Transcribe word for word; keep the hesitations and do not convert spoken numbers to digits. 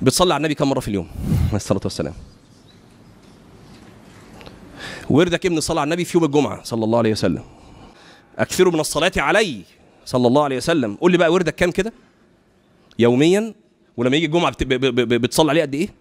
بتصلي على النبي كم مره في اليوم عليه الصلاه والسلام؟ وردك ابن الصلاه على النبي في يوم الجمعه صلى الله عليه وسلم. اكثروا من الصلاه علي صلى الله عليه وسلم. قول لي بقى وردك كام كده يوميا، ولما يجي الجمعه بت... ب... ب... ب... بتصلي عليه قد ايه؟